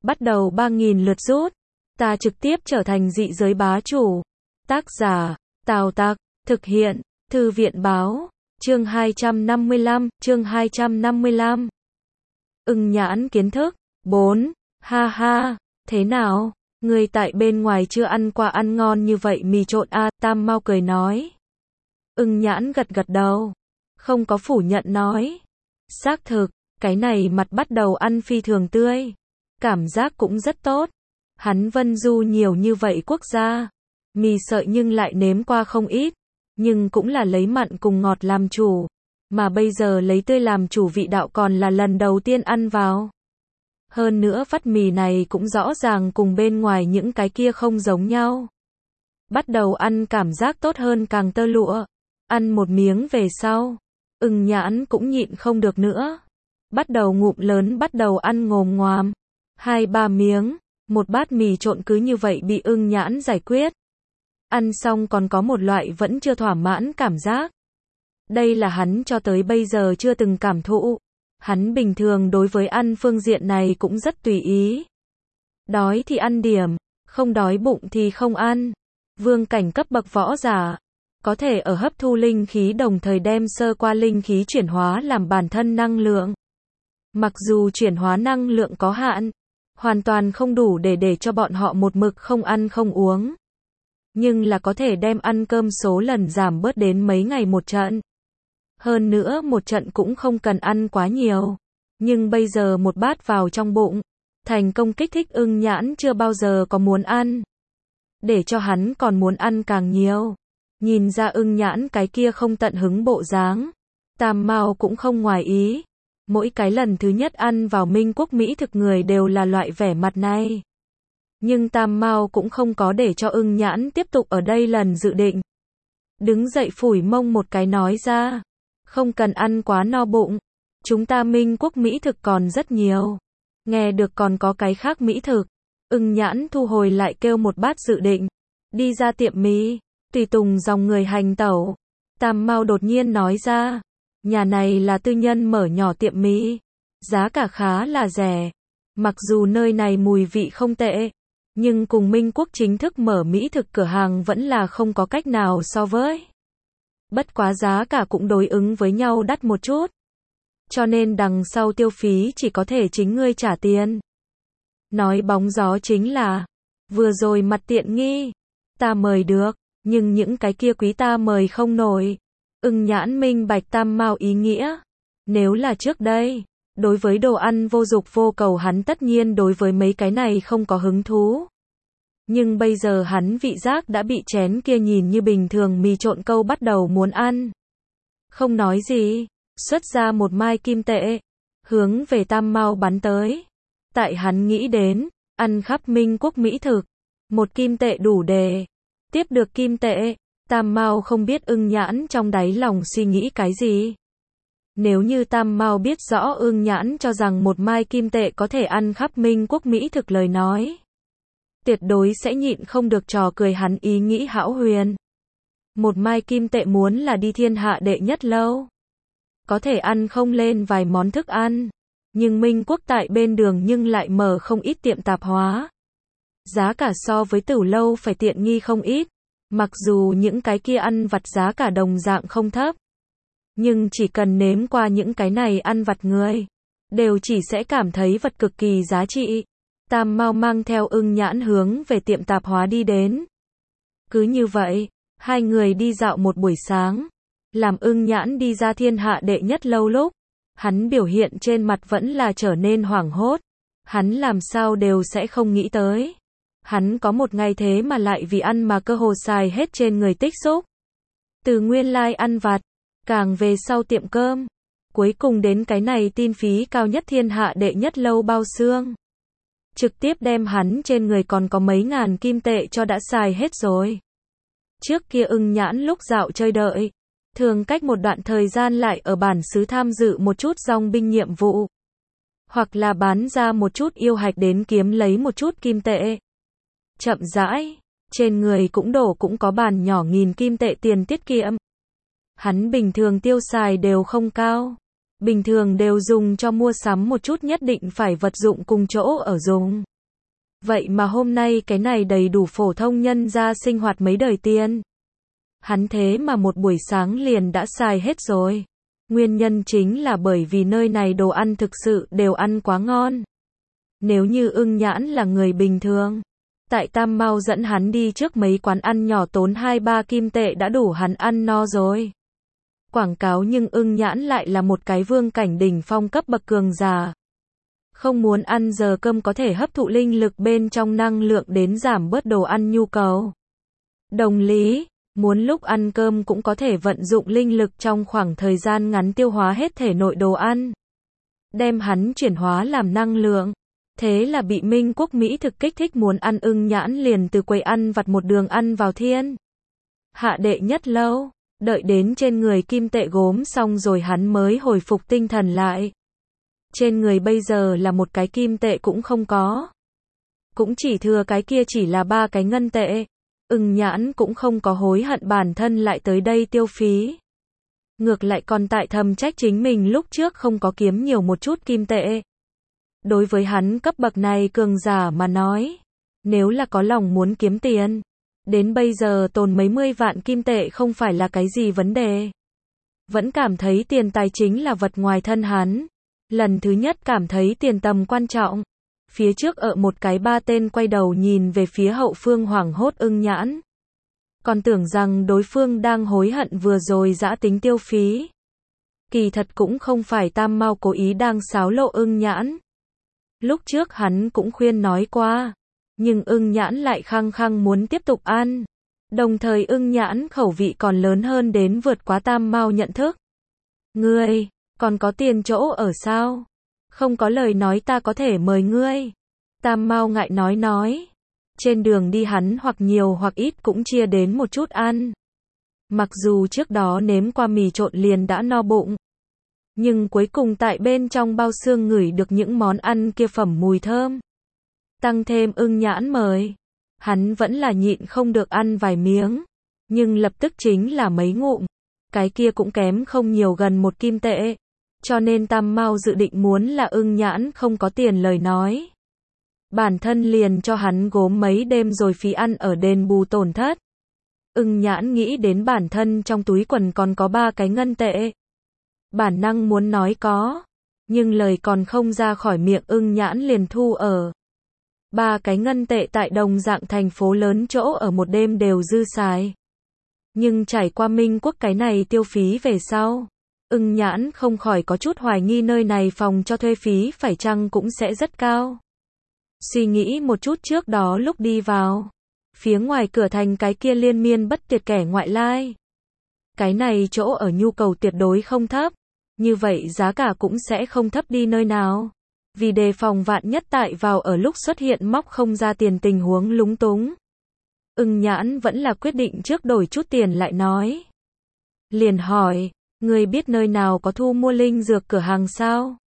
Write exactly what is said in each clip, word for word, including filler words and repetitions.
bắt đầu ba nghìn lượt rút. Ta trực tiếp trở thành dị giới bá chủ. Tác giả, Tào Tặc, thực hiện, Thư viện báo, chương hai trăm năm mươi lăm, chương hai trăm năm mươi lăm. Ưng nhãn kiến thức, bốn, ha ha, thế nào, người tại bên ngoài chưa ăn qua ăn ngon như vậy mì trộn a, Tam Mao cười nói. Ưng nhãn gật gật đầu, không có phủ nhận nói. Xác thực, cái này mặt bắt đầu ăn phi thường tươi. Cảm giác cũng rất tốt. Hắn vân du nhiều như vậy quốc gia. Mì sợi nhưng lại nếm qua không ít. Nhưng cũng là lấy mặn cùng ngọt làm chủ. Mà bây giờ lấy tươi làm chủ vị đạo còn là lần đầu tiên ăn vào. Hơn nữa vắt mì này cũng rõ ràng cùng bên ngoài những cái kia không giống nhau. Bắt đầu ăn cảm giác tốt hơn càng tơ lụa. Ăn một miếng về sau. Ưng nhãn cũng nhịn không được nữa. Bắt đầu ngụm lớn bắt đầu ăn ngồm ngoàm. Hai ba miếng. Một bát mì trộn cứ như vậy bị ưng nhãn giải quyết. Ăn xong còn có một loại vẫn chưa thỏa mãn cảm giác. Đây là hắn cho tới bây giờ chưa từng cảm thụ. Hắn bình thường đối với ăn phương diện này cũng rất tùy ý. Đói thì ăn điểm, không đói bụng thì không ăn. Vương cảnh cấp bậc võ giả, có thể ở hấp thu linh khí đồng thời đem sơ qua linh khí chuyển hóa làm bản thân năng lượng. Mặc dù chuyển hóa năng lượng có hạn, hoàn toàn không đủ để để cho bọn họ một mực không ăn không uống. Nhưng là có thể đem ăn cơm số lần giảm bớt đến mấy ngày một trận. Hơn nữa một trận cũng không cần ăn quá nhiều. Nhưng bây giờ một bát vào trong bụng, thành công kích thích ưng nhãn chưa bao giờ có muốn ăn. Để cho hắn còn muốn ăn càng nhiều. Nhìn ra ưng nhãn cái kia không tận hứng bộ dáng. Tam Mao cũng không ngoài ý. Mỗi cái lần thứ nhất ăn vào Minh Quốc Mỹ thực người đều là loại vẻ mặt này. Nhưng Tam Mao cũng không có để cho ưng nhãn tiếp tục ở đây lần dự định. Đứng dậy phủi mông một cái nói ra. Không cần ăn quá no bụng. Chúng ta Minh Quốc Mỹ thực còn rất nhiều. Nghe được còn có cái khác Mỹ thực. Ưng nhãn thu hồi lại kêu một bát dự định. Đi ra tiệm mì. Tùy tùng dòng người hành tẩu. Tam Mao đột nhiên nói ra. Nhà này là tư nhân mở nhỏ tiệm mì. Giá cả khá là rẻ. Mặc dù nơi này mùi vị không tệ. Nhưng cùng Minh Quốc chính thức mở mỹ thực cửa hàng vẫn là không có cách nào so với. Bất quá giá cả cũng đối ứng với nhau đắt một chút. Cho nên đằng sau tiêu phí chỉ có thể chính ngươi trả tiền. Nói bóng gió chính là. Vừa rồi mặt tiện nghi. Ta mời được. Nhưng những cái kia quý ta mời không nổi. Ưng nhãn minh bạch Tam Mao ý nghĩa. Nếu là trước đây, đối với đồ ăn vô dục vô cầu hắn tất nhiên đối với mấy cái này không có hứng thú. Nhưng bây giờ hắn vị giác đã bị chén kia nhìn như bình thường mì trộn câu bắt đầu muốn ăn. Không nói gì, xuất ra một mai kim tệ, hướng về Tam Mao bắn tới. Tại hắn nghĩ đến, ăn khắp Minh Quốc mỹ thực, một kim tệ đủ để tiếp được kim tệ. Tam Mao không biết ưng nhãn trong đáy lòng suy nghĩ cái gì. Nếu như Tam Mao biết rõ ưng nhãn cho rằng một mai kim tệ có thể ăn khắp Minh Quốc mỹ thực lời nói. Tuyệt đối sẽ nhịn không được trò cười hắn ý nghĩ hão huyền. Một mai kim tệ muốn là đi thiên hạ đệ nhất lâu. Có thể ăn không lên vài món thức ăn. Nhưng Minh Quốc tại bên đường nhưng lại mở không ít tiệm tạp hóa. Giá cả so với Tửu lâu phải tiện nghi không ít. Mặc dù những cái kia ăn vặt giá cả đồng dạng không thấp. Nhưng chỉ cần nếm qua những cái này ăn vặt người. Đều chỉ sẽ cảm thấy vật cực kỳ giá trị. Tam Mao mang theo ưng nhãn hướng về tiệm tạp hóa đi đến. Cứ như vậy, hai người đi dạo một buổi sáng. Làm ưng nhãn đi ra thiên hạ đệ nhất lâu lúc. Hắn biểu hiện trên mặt vẫn là trở nên hoảng hốt. Hắn làm sao đều sẽ không nghĩ tới. Hắn có một ngày thế mà lại vì ăn mà cơ hồ xài hết trên người tích xúc. Từ nguyên lai ăn vặt, càng về sau tiệm cơm. Cuối cùng đến cái này tin phí cao nhất thiên hạ đệ nhất lâu bao xương. Trực tiếp đem hắn trên người còn có mấy ngàn kim tệ cho đã xài hết rồi. Trước kia ưng nhãn lúc dạo chơi đợi. Thường cách một đoạn thời gian lại ở bản xứ tham dự một chút dòng binh nhiệm vụ. Hoặc là bán ra một chút yêu hạch đến kiếm lấy một chút kim tệ. Chậm rãi, trên người cũng đổ cũng có bàn nhỏ nghìn kim tệ tiền tiết kiệm. Hắn bình thường tiêu xài đều không cao. Bình thường đều dùng cho mua sắm một chút nhất định phải vật dụng cùng chỗ ở dùng. Vậy mà hôm nay cái này đầy đủ phổ thông nhân gia sinh hoạt mấy đời tiền. Hắn thế mà một buổi sáng liền đã xài hết rồi. Nguyên nhân chính là bởi vì nơi này đồ ăn thực sự đều ăn quá ngon. Nếu như Ưng Nhãn là người bình thường, tại Tam Mao dẫn hắn đi trước mấy quán ăn nhỏ tốn hai ba kim tệ đã đủ hắn ăn no rồi. Quảng cáo nhưng Ưng Nhãn lại là một cái vương cảnh đỉnh phong cấp bậc cường giả. Không muốn ăn giờ cơm có thể hấp thụ linh lực bên trong năng lượng đến giảm bớt đồ ăn nhu cầu. Đồng lý, muốn lúc ăn cơm cũng có thể vận dụng linh lực trong khoảng thời gian ngắn tiêu hóa hết thể nội đồ ăn. Đem hắn chuyển hóa làm năng lượng. Thế là bị Minh Quốc Mỹ thực kích thích muốn ăn Ưng Nhãn liền từ quầy ăn vặt một đường ăn vào thiên hạ đệ nhất lâu. Đợi đến trên người kim tệ gốm xong rồi hắn mới hồi phục tinh thần lại. Trên người bây giờ là một cái kim tệ cũng không có. Cũng chỉ thừa cái kia chỉ là ba cái ngân tệ. Ưng Nhãn cũng không có hối hận bản thân lại tới đây tiêu phí. Ngược lại còn tại thầm trách chính mình lúc trước không có kiếm nhiều một chút kim tệ. Đối với hắn cấp bậc này cường giả mà nói, nếu là có lòng muốn kiếm tiền, đến bây giờ tồn mấy mươi vạn kim tệ không phải là cái gì vấn đề. Vẫn cảm thấy tiền tài chính là vật ngoài thân hắn. Lần thứ nhất cảm thấy tiền tầm quan trọng. Phía trước ở một cái ba tên quay đầu nhìn về phía hậu phương hoảng hốt Ưng Nhãn. Còn tưởng rằng đối phương đang hối hận vừa rồi dã tính tiêu phí. Kỳ thật cũng không phải Tam Mao cố ý đang xáo lộ Ưng Nhãn. Lúc trước hắn cũng khuyên nói qua. Nhưng Ưng Nhãn lại khăng khăng muốn tiếp tục ăn. Đồng thời Ưng Nhãn khẩu vị còn lớn hơn đến vượt quá Tam Mao nhận thức. Ngươi, còn có tiền chỗ ở sao? Không có lời nói ta có thể mời ngươi. Tam Mao ngại nói nói. Trên đường đi hắn hoặc nhiều hoặc ít cũng chia đến một chút ăn. Mặc dù trước đó nếm qua mì trộn liền đã no bụng. Nhưng cuối cùng tại bên trong bao xương ngửi được những món ăn kia phẩm mùi thơm. Tăng thêm Ưng Nhãn mời. Hắn vẫn là nhịn không được ăn vài miếng. Nhưng lập tức chính là mấy ngụm. Cái kia cũng kém không nhiều gần một kim tệ. Cho nên Tam Mao dự định muốn là Ưng Nhãn không có tiền lời nói. Bản thân liền cho hắn gốm mấy đêm rồi phí ăn ở đền bù tổn thất. Ưng Nhãn nghĩ đến bản thân trong túi quần còn có ba cái ngân tệ. Bản năng muốn nói có. Nhưng lời còn không ra khỏi miệng Ưng Nhãn liền thu ở. Ba cái ngân tệ tại đồng dạng thành phố lớn chỗ ở một đêm đều dư xài. Nhưng trải qua Minh Quốc cái này tiêu phí về sau. Ưng Nhãn không khỏi có chút hoài nghi nơi này phòng cho thuê phí phải chăng cũng sẽ rất cao. Suy nghĩ một chút trước đó lúc đi vào. Phía ngoài cửa thành cái kia liên miên bất tuyệt kẻ ngoại lai. Cái này chỗ ở nhu cầu tuyệt đối không thấp. Như vậy giá cả cũng sẽ không thấp đi nơi nào. Vì đề phòng vạn nhất tại vào ở lúc xuất hiện móc không ra tiền tình huống lúng túng. Ưng Nhãn vẫn là quyết định trước đổi chút tiền lại nói. Liền hỏi, người biết nơi nào có thu mua linh dược cửa hàng sao?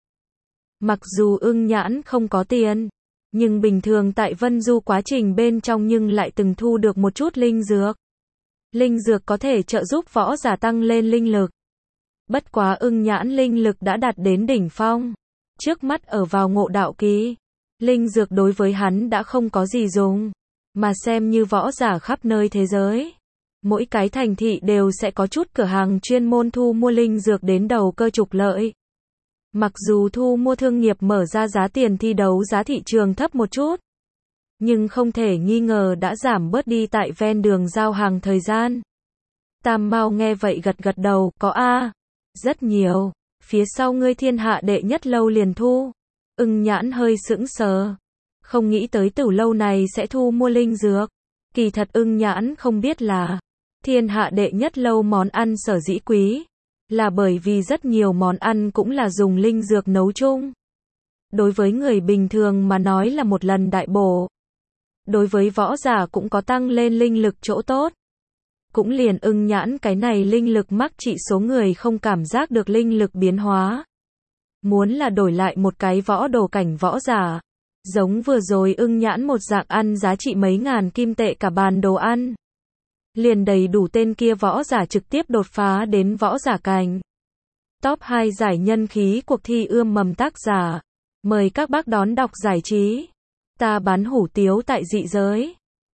Mặc dù Ưng Nhãn không có tiền, nhưng bình thường tại Vân Du quá trình bên trong nhưng lại từng thu được một chút linh dược. Linh dược có thể trợ giúp võ giả tăng lên linh lực. Bất quá Ưng Nhãn linh lực đã đạt đến đỉnh phong. Trước mắt ở vào ngộ đạo kỳ. Linh dược đối với hắn đã không có gì dùng. Mà xem như võ giả khắp nơi thế giới. Mỗi cái thành thị đều sẽ có chút cửa hàng chuyên môn thu mua linh dược đến đầu cơ trục lợi. Mặc dù thu mua thương nghiệp mở ra giá tiền thi đấu giá thị trường thấp một chút. Nhưng không thể nghi ngờ đã giảm bớt đi tại ven đường giao hàng thời gian. Tam Mao nghe vậy gật gật đầu, có a, rất nhiều. Phía sau ngươi thiên hạ đệ nhất lâu liền thu. Ưng Nhãn hơi sững sờ. Không nghĩ tới tử lâu này sẽ thu mua linh dược. Kỳ thật Ưng Nhãn không biết là thiên hạ đệ nhất lâu món ăn sở dĩ quý. Là bởi vì rất nhiều món ăn cũng là dùng linh dược nấu chung. Đối với người bình thường mà nói là một lần đại bổ. Đối với võ giả cũng có tăng lên linh lực chỗ tốt. Cũng liền Ưng Nhãn cái này linh lực mắc trị số người không cảm giác được linh lực biến hóa. Muốn là đổi lại một cái võ đồ cảnh võ giả. Giống vừa rồi Ưng Nhãn một dạng ăn giá trị mấy ngàn kim tệ cả bàn đồ ăn. Liền đầy đủ tên kia võ giả trực tiếp đột phá đến võ giả cảnh. Top hai giải nhân khí cuộc thi ươm mầm tác giả. Mời các bác đón đọc giải trí. Ta bán hủ tiếu tại dị giới.